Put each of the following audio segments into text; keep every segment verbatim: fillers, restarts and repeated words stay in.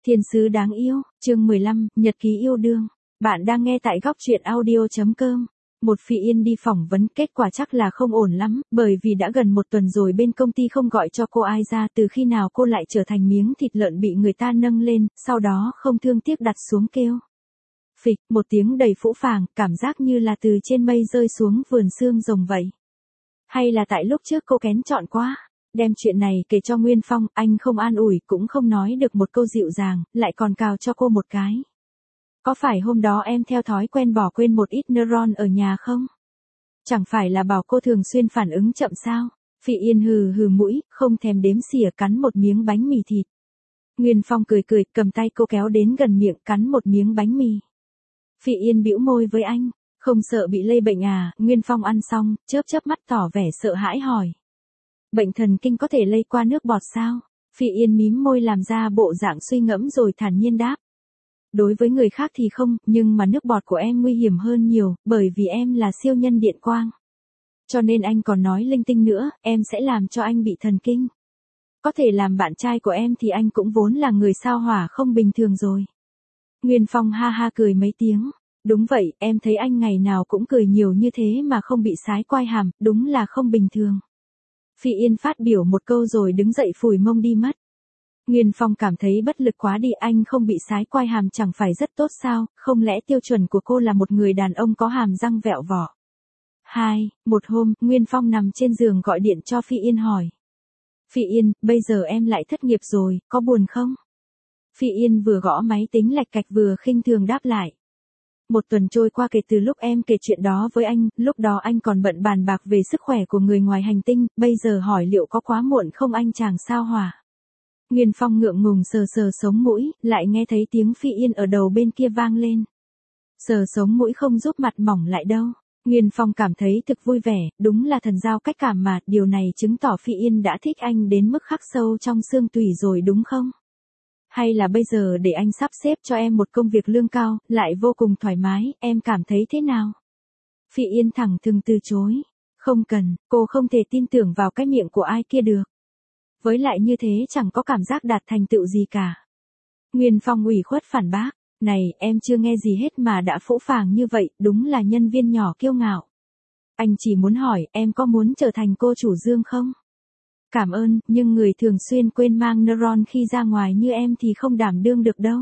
Thiên sứ đáng yêu, chương mười lăm, Nhật ký yêu đương. Bạn đang nghe tại góc truyện audio chấm com. Một Phi Yên đi phỏng vấn, kết quả chắc là không ổn lắm, bởi vì đã gần một tuần rồi bên công ty không gọi cho cô ai ra, từ khi nào cô lại trở thành miếng thịt lợn bị người ta nâng lên, sau đó không thương tiếc đặt xuống kêu. Phịch, một tiếng đầy phũ phàng, cảm giác như là từ trên mây rơi xuống vườn xương rồng vậy. Hay là tại lúc trước cô kén chọn quá. Đem chuyện này kể cho Nguyên Phong, anh không an ủi, cũng không nói được một câu dịu dàng, lại còn cào cho cô một cái. Có phải hôm đó em theo thói quen bỏ quên một ít neuron ở nhà không? Chẳng phải là bảo cô thường xuyên phản ứng chậm sao? Phi Yên hừ hừ mũi, không thèm đếm xỉa cắn một miếng bánh mì thịt. Nguyên Phong cười cười, cầm tay cô kéo đến gần miệng cắn một miếng bánh mì. Phi Yên bĩu môi với anh, không sợ bị lây bệnh à? Nguyên Phong ăn xong, chớp chớp mắt tỏ vẻ sợ hãi hỏi. Bệnh thần kinh có thể lây qua nước bọt sao? Phi Yên mím môi làm ra bộ dạng suy ngẫm rồi thản nhiên đáp. Đối với người khác thì không, nhưng mà nước bọt của em nguy hiểm hơn nhiều, bởi vì em là siêu nhân điện quang. Cho nên anh còn nói linh tinh nữa, em sẽ làm cho anh bị thần kinh. Có thể làm bạn trai của em thì anh cũng vốn là người sao hỏa không bình thường rồi. Nguyên Phong ha ha cười mấy tiếng. Đúng vậy, em thấy anh ngày nào cũng cười nhiều như thế mà không bị sái quai hàm, đúng là không bình thường. Phi Yên phát biểu một câu rồi đứng dậy phủi mông đi mất. Nguyên Phong cảm thấy bất lực quá đi, anh không bị sái quai hàm chẳng phải rất tốt sao, không lẽ tiêu chuẩn của cô là một người đàn ông có hàm răng vẹo vỏ. Hai, một hôm, Nguyên Phong nằm trên giường gọi điện cho Phi Yên hỏi. Phi Yên, bây giờ em lại thất nghiệp rồi, có buồn không? Phi Yên vừa gõ máy tính lạch cạch vừa khinh thường đáp lại. Một tuần trôi qua kể từ lúc em kể chuyện đó với anh, lúc đó anh còn bận bàn bạc về sức khỏe của người ngoài hành tinh, bây giờ hỏi liệu có quá muộn không anh chàng sao hỏa. Nguyên Phong ngượng ngùng sờ sờ sống mũi, lại nghe thấy tiếng Phi Yên ở đầu bên kia vang lên. Sờ sống mũi không giúp mặt mỏng lại đâu. Nguyên Phong cảm thấy thực vui vẻ, đúng là thần giao cách cảm mà, điều này chứng tỏ Phi Yên đã thích anh đến mức khắc sâu trong xương tủy rồi đúng không? Hay là bây giờ để anh sắp xếp cho em một công việc lương cao, lại vô cùng thoải mái, em cảm thấy thế nào? Phi Yên thẳng thừng từ chối. Không cần, cô không thể tin tưởng vào cái miệng của ai kia được. Với lại như thế chẳng có cảm giác đạt thành tựu gì cả. Nguyên Phong ủy khuất phản bác. Này, em chưa nghe gì hết mà đã phũ phàng như vậy, đúng là nhân viên nhỏ kiêu ngạo. Anh chỉ muốn hỏi, em có muốn trở thành cô chủ Dương không? Cảm ơn, nhưng người thường xuyên quên mang neuron khi ra ngoài như em thì không đảm đương được đâu.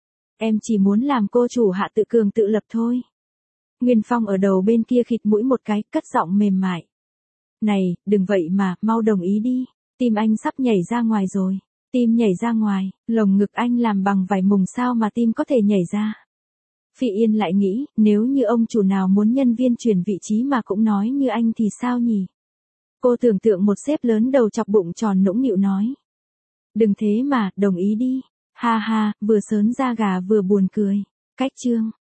Em chỉ muốn làm cô chủ hạ tự cường tự lập thôi. Nguyên Phong ở đầu bên kia khịt mũi một cái, cất giọng mềm mại. Này, đừng vậy mà, mau đồng ý đi. Tim anh sắp nhảy ra ngoài rồi. Tim nhảy ra ngoài, lồng ngực anh làm bằng vải mùng sao mà tim có thể nhảy ra. Phi Yên lại nghĩ, nếu như ông chủ nào muốn nhân viên chuyển vị trí mà cũng nói như anh thì sao nhỉ? Cô tưởng tượng một sếp lớn đầu chọc bụng tròn nũng nịu nói. Đừng thế mà, đồng ý đi. Ha ha, vừa sớn da gà vừa buồn cười. Cách chương.